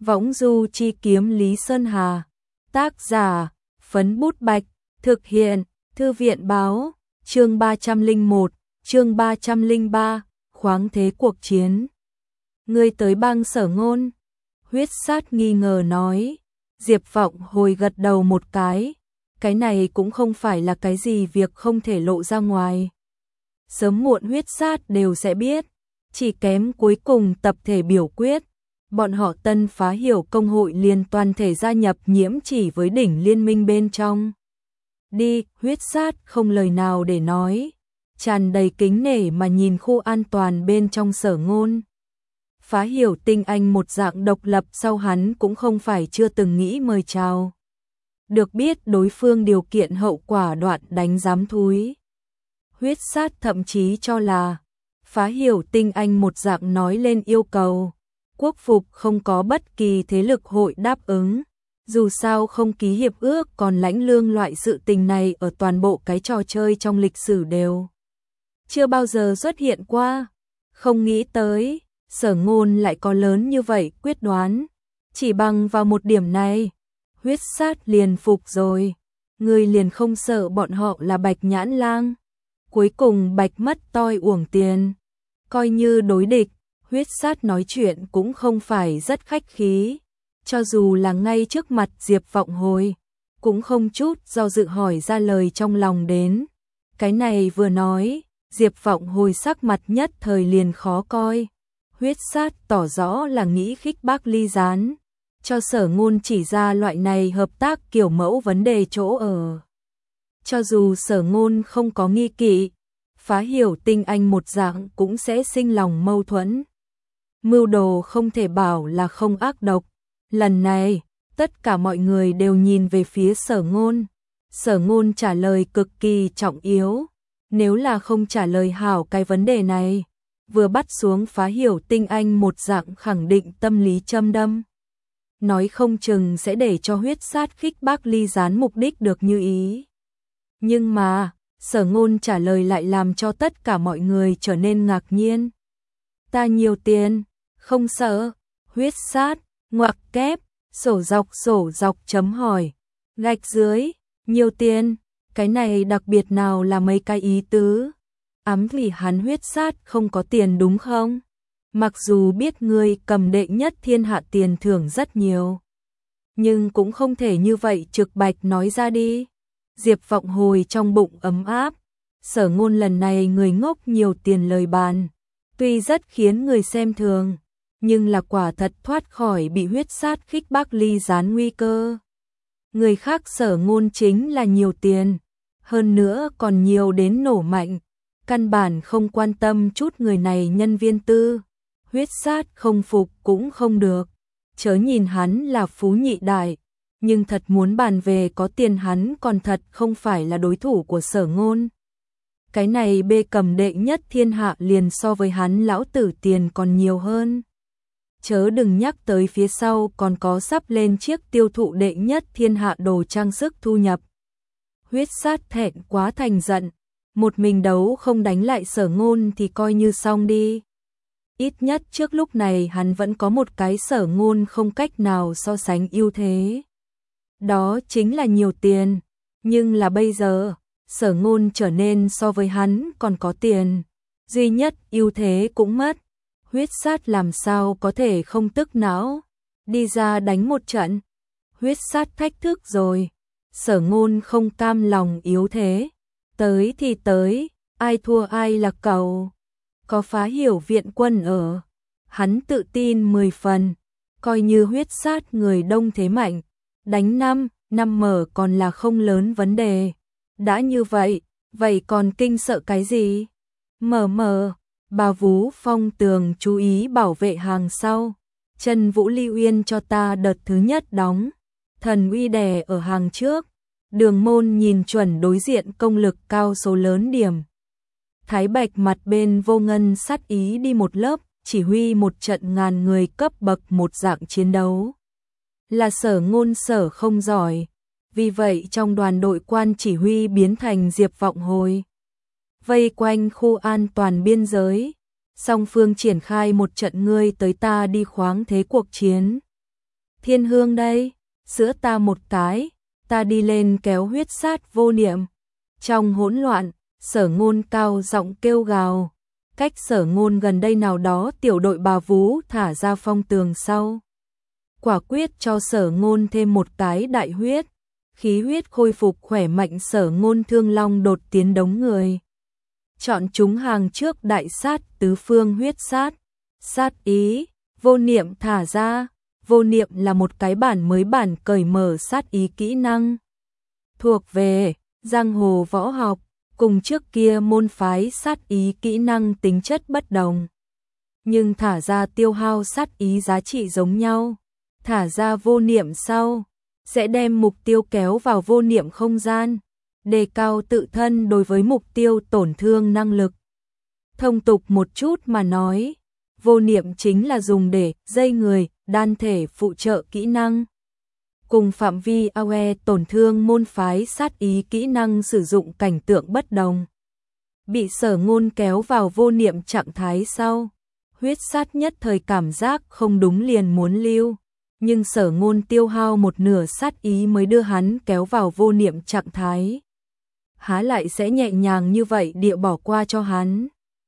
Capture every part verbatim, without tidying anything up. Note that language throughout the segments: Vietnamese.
Võng du chi kiếm Lý Sơn Hà. Tác giả, Phấn Bút Bạch. Thực hiện, Thư viện báo. Chương ba trăm lẻ một, chương ba trăm lẻ ba, khoáng thế cuộc chiến. Ngươi tới bang Sở Ngôn? Huyết Sát nghi ngờ nói. Diệp Vọng Hồi gật đầu một cái. Cái này cũng không phải là cái gì việc không thể lộ ra ngoài. Sớm muộn Huyết Sát đều sẽ biết. Chỉ kém cuối cùng tập thể biểu quyết. Bọn họ Tân Phá Hiểu công hội liền toàn thể gia nhập nhiễm chỉ với đỉnh liên minh bên trong. Đi, Huyết Sát không lời nào để nói. Tràn đầy kính nể mà nhìn khu an toàn bên trong Sở Ngôn. Phá Hiểu tinh anh một dạng độc lập sau hắn cũng không phải chưa từng nghĩ mời chào. Được biết đối phương điều kiện hậu quả đoạn đánh giám thúi. Huyết Sát thậm chí cho là Phá Hiểu tinh anh một dạng nói lên yêu cầu. Quốc phục không có bất kỳ thế lực hội đáp ứng. Dù sao không ký hiệp ước còn lãnh lương loại sự tình này ở toàn bộ cái trò chơi trong lịch sử đều chưa bao giờ xuất hiện qua. Không nghĩ tới, Sở Ngôn lại có lớn như vậy quyết đoán. Chỉ bằng vào một điểm này, Huyết Sát liền phục rồi. Người liền không sợ bọn họ là Bạch Nhãn Lang. Cuối cùng Bạch mất toi uổng tiền. Coi như đối địch, Huyết Sát nói chuyện cũng không phải rất khách khí. Cho dù là ngay trước mặt Diệp Vọng Hồi, cũng không chút do dự hỏi ra lời trong lòng đến. Cái này vừa nói, Diệp Vọng Hồi sắc mặt nhất thời liền khó coi. Huyết Sát tỏ rõ là nghĩ khích bác ly gián, cho Sở Ngôn chỉ ra loại này hợp tác kiểu mẫu vấn đề chỗ ở. Cho dù Sở Ngôn không có nghi kỵ, Phá Hiểu tinh anh một dạng cũng sẽ sinh lòng mâu thuẫn. Mưu đồ không thể bảo là không ác độc. Lần này, tất cả mọi người đều nhìn về phía Sở Ngôn. Sở Ngôn trả lời cực kỳ trọng yếu. Nếu là không trả lời hảo cái vấn đề này, vừa bắt xuống Phá Hiểu tinh anh một dạng khẳng định tâm lý châm đâm. Nói không chừng sẽ để cho Huyết Sát khích bác ly gián mục đích được như ý. Nhưng mà, Sở Ngôn trả lời lại làm cho tất cả mọi người trở nên ngạc nhiên. Ta nhiều tiền, không sợ. Huyết Sát, ngoặc kép, sổ dọc sổ dọc chấm hỏi. Gạch dưới, nhiều tiền, cái này đặc biệt nào là mấy cái ý tứ. Ám vì hắn Huyết Sát không có tiền đúng không? Mặc dù biết ngươi cầm đệ nhất thiên hạ tiền thưởng rất nhiều, nhưng cũng không thể như vậy trực bạch nói ra đi. Diệp Vọng Hồi trong bụng ấm áp. Sở Ngôn lần này người ngốc nhiều tiền lời bàn, tuy rất khiến người xem thường, nhưng là quả thật thoát khỏi bị Huyết Sát khích bác ly gián nguy cơ. Người khác Sở Ngôn chính là nhiều tiền, hơn nữa còn nhiều đến nổ mạnh, căn bản không quan tâm chút người này nhân viên tư. Huyết Sát không phục cũng không được, chớ nhìn hắn là phú nhị đại, nhưng thật muốn bàn về có tiền hắn còn thật không phải là đối thủ của Sở Ngôn. Cái này bê cầm đệ nhất thiên hạ liền so với hắn lão tử tiền còn nhiều hơn. Chớ đừng nhắc tới phía sau còn có sắp lên chiếc tiêu thụ đệ nhất thiên hạ đồ trang sức thu nhập. Huyết Sát thẹn quá thành giận, một mình đấu không đánh lại Sở Ngôn thì coi như xong đi. Ít nhất trước lúc này hắn vẫn có một cái Sở Ngôn không cách nào so sánh ưu thế. Đó chính là nhiều tiền, nhưng là bây giờ, Sở Ngôn trở nên so với hắn còn có tiền, duy nhất ưu thế cũng mất. Huyết Sát làm sao có thể không tức não, đi ra đánh một trận. Huyết Sát thách thức rồi, Sở Ngôn không cam lòng yếu thế, tới thì tới, ai thua ai là cậu. Có Phá Hiểu viện quân ở, hắn tự tin mười phần, coi như Huyết Sát người đông thế mạnh, đánh năm, năm mở còn là không lớn vấn đề. Đã như vậy, vậy còn kinh sợ cái gì? Mở mở, bà Vú Phong Tường chú ý bảo vệ hàng sau. Trần Vũ Ly Uyên cho ta đợt thứ nhất đóng. Thần Uy đè ở hàng trước. Đường Môn nhìn chuẩn đối diện công lực cao số lớn điểm. Thái Bạch mặt bên vô ngân sát ý đi một lớp, chỉ huy một trận ngàn người cấp bậc một dạng chiến đấu. Là Sở Ngôn sở không giỏi, vì vậy trong đoàn đội quan chỉ huy biến thành Diệp Vọng Hồi. Vây quanh khu an toàn biên giới, song phương triển khai một trận ngươi tới ta đi khoáng thế cuộc chiến. Thiên Hương đây, sữa ta một cái, ta đi lên kéo huyết sát vô niệm. Trong hỗn loạn, Sở Ngôn cao giọng kêu gào. Cách Sở Ngôn gần đây nào đó tiểu đội bà vú thả ra phong tường sau. Quả quyết cho Sở Ngôn thêm một cái đại huyết. Khí huyết khôi phục khỏe mạnh, Sở Ngôn thương long đột tiến đống người. Chọn chúng hàng trước đại sát tứ phương huyết sát. Sát ý, vô niệm thả ra. Vô niệm là một cái bản mới bản cởi mở sát ý kỹ năng. Thuộc về giang hồ võ học, cùng trước kia môn phái sát ý kỹ năng tính chất bất đồng. Nhưng thả ra tiêu hao sát ý giá trị giống nhau. Thả ra vô niệm sau, sẽ đem mục tiêu kéo vào vô niệm không gian, đề cao tự thân đối với mục tiêu tổn thương năng lực. Thông tục một chút mà nói, vô niệm chính là dùng để dây người, đan thể phụ trợ kỹ năng. Cùng phạm vi a o e tổn thương môn phái sát ý kỹ năng sử dụng cảnh tượng bất đồng. Bị Sở Ngôn kéo vào vô niệm trạng thái sau, huyết sát nhất thời cảm giác không đúng liền muốn lưu. Nhưng Sở Ngôn tiêu hao một nửa sát ý mới đưa hắn kéo vào vô niệm trạng thái. Há lại sẽ nhẹ nhàng như vậy địa bỏ qua cho hắn.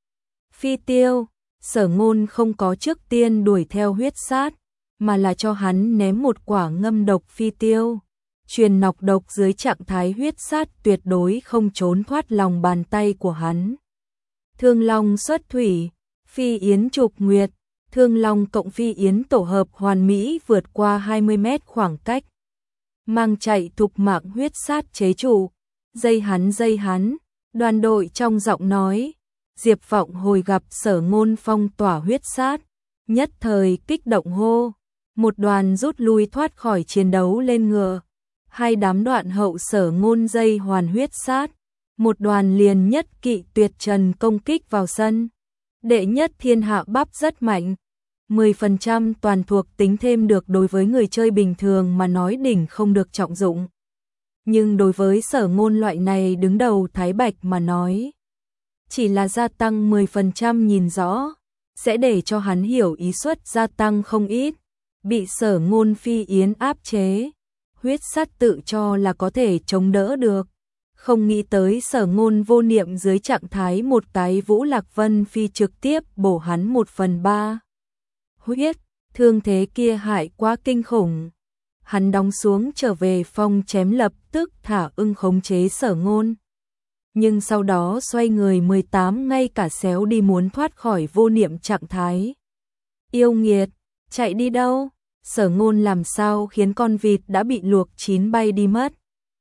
Phi tiêu, Sở Ngôn không có trước tiên đuổi theo huyết sát, mà là cho hắn ném một quả ngâm độc phi tiêu. Truyền nọc độc dưới trạng thái huyết sát tuyệt đối không trốn thoát lòng bàn tay của hắn. Thương Long xuất thủy, Phi Yến trục nguyệt. Thương Long cộng Phi Yến tổ hợp hoàn mỹ vượt qua hai mươi mét khoảng cách. Mang chạy thục mạng huyết sát chế trụ. Dây hắn dây hắn, đoàn đội trong giọng nói. Diệp Vọng hồi gặp Sở Ngôn phong tỏa huyết sát. Nhất thời kích động hô. Một đoàn rút lui thoát khỏi chiến đấu lên ngựa. Hai đám đoạn hậu Sở Ngôn dây hoàn huyết sát. Một đoàn liền nhất kỵ tuyệt trần công kích vào sân. Đệ nhất thiên hạ bắp rất mạnh. mười phần trăm toàn thuộc tính thêm được đối với người chơi bình thường mà nói đỉnh không được trọng dụng. Nhưng đối với Sở Ngôn loại này đứng đầu thái bạch mà nói, chỉ là gia tăng mười phần trăm nhìn rõ, sẽ để cho hắn hiểu ý suất gia tăng không ít. Bị Sở Ngôn Phi Yến áp chế, huyết sát tự cho là có thể chống đỡ được. Không nghĩ tới Sở Ngôn vô niệm dưới trạng thái một cái Vũ Lạc Vân Phi trực tiếp bổ hắn một phần ba. Huyết, thương thế kia hại quá kinh khủng. Hắn đóng xuống trở về phong chém lập tức thả ưng khống chế Sở Ngôn. Nhưng sau đó xoay người mười tám ngay cả xéo đi muốn thoát khỏi vô niệm trạng thái. Yêu nghiệt, chạy đi đâu? Sở Ngôn làm sao khiến con vịt đã bị luộc chín bay đi mất.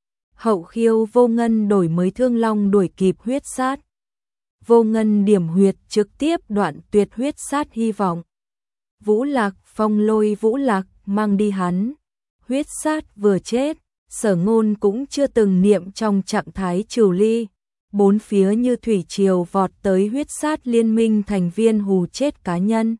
Hậu khiêu vô ngân đổi mới Thương Long đuổi kịp huyết sát. Vô ngân điểm huyệt trực tiếp đoạn tuyệt huyết sát hy vọng. Vũ Lạc phong lôi Vũ Lạc mang đi hắn. Huyết sát vừa chết, Sở Ngôn cũng chưa từng niệm trong trạng thái trừ ly. Bốn phía như thủy triều vọt tới huyết sát liên minh thành viên hù chết cá nhân.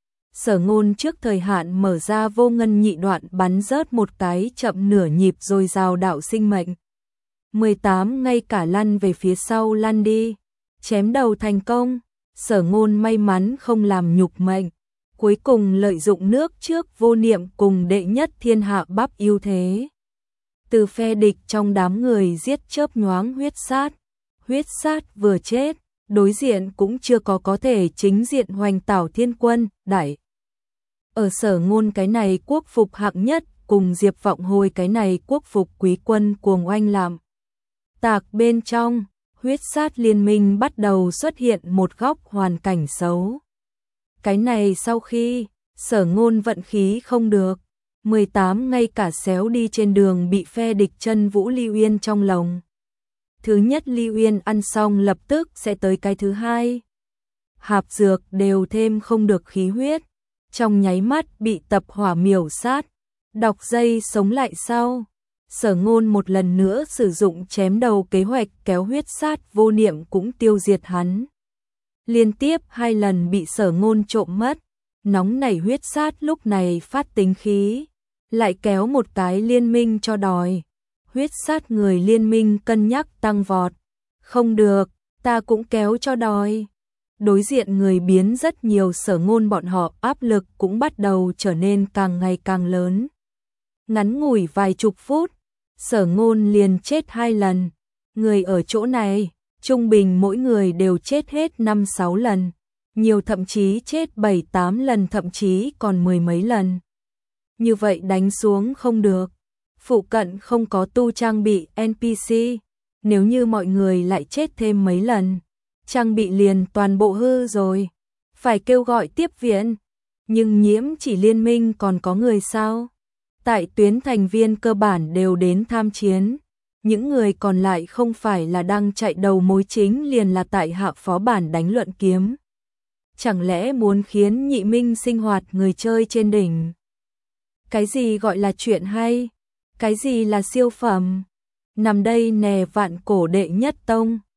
Sở Ngôn trước thời hạn mở ra vô ngân nhị đoạn bắn rớt một cái chậm nửa nhịp rồi rào đạo sinh mệnh. mười tám ngay cả lăn về phía sau lăn đi. Chém đầu thành công, Sở Ngôn may mắn không làm nhục mệnh. Cuối cùng lợi dụng nước trước vô niệm cùng đệ nhất thiên hạ bắp ưu thế. Từ phe địch trong đám người giết chớp nhoáng huyết sát. Huyết sát vừa chết, đối diện cũng chưa có có thể chính diện hoành tảo thiên quân, đại. Ở Sở Ngôn cái này quốc phục hạng nhất, cùng Diệp Vọng hồi cái này quốc phục quý quân cuồng oanh làm. Tạc bên trong, huyết sát liên minh bắt đầu xuất hiện một góc hoàn cảnh xấu. Cái này sau khi, Sở Ngôn vận khí không được, mười tám ngay cả xéo đi trên đường bị phe địch chân vũ Lưu Uyên trong lồng. Thứ nhất Lưu Uyên ăn xong lập tức sẽ tới cái thứ hai. Hạp dược đều thêm không được khí huyết, trong nháy mắt bị tập hỏa miểu sát, đọc dây sống lại sau. Sở Ngôn một lần nữa sử dụng chém đầu kế hoạch kéo huyết sát vô niệm cũng tiêu diệt hắn. Liên tiếp hai lần bị Sở Ngôn trộm mất, nóng nảy huyết sát lúc này phát tính khí, lại kéo một cái liên minh cho đòi. Huyết sát người liên minh cân nhắc tăng vọt. Không được, ta cũng kéo cho đòi. Đối diện người biến rất nhiều, Sở Ngôn bọn họ áp lực cũng bắt đầu trở nên càng ngày càng lớn. Ngắn ngủi vài chục phút, Sở Ngôn liền chết hai lần. Người ở chỗ này, trung bình mỗi người đều chết hết năm sáu lần, nhiều thậm chí chết bảy tám lần, thậm chí còn mười mấy lần. Như vậy đánh xuống không được. Phụ cận không có tu trang bị en pê xê, nếu như mọi người lại chết thêm mấy lần, trang bị liền toàn bộ hư rồi, phải kêu gọi tiếp viện. Nhưng Nhiễm Chỉ liên minh còn có người sao? Tại tuyến thành viên cơ bản đều đến tham chiến, những người còn lại không phải là đang chạy đầu mối chính liền là tại hạ phó bản đánh luận kiếm. Chẳng lẽ muốn khiến Nhị Minh sinh hoạt người chơi trên đỉnh? Cái gì gọi là chuyện hay? Cái gì là siêu phẩm? Nằm đây nè vạn cổ đệ nhất tông.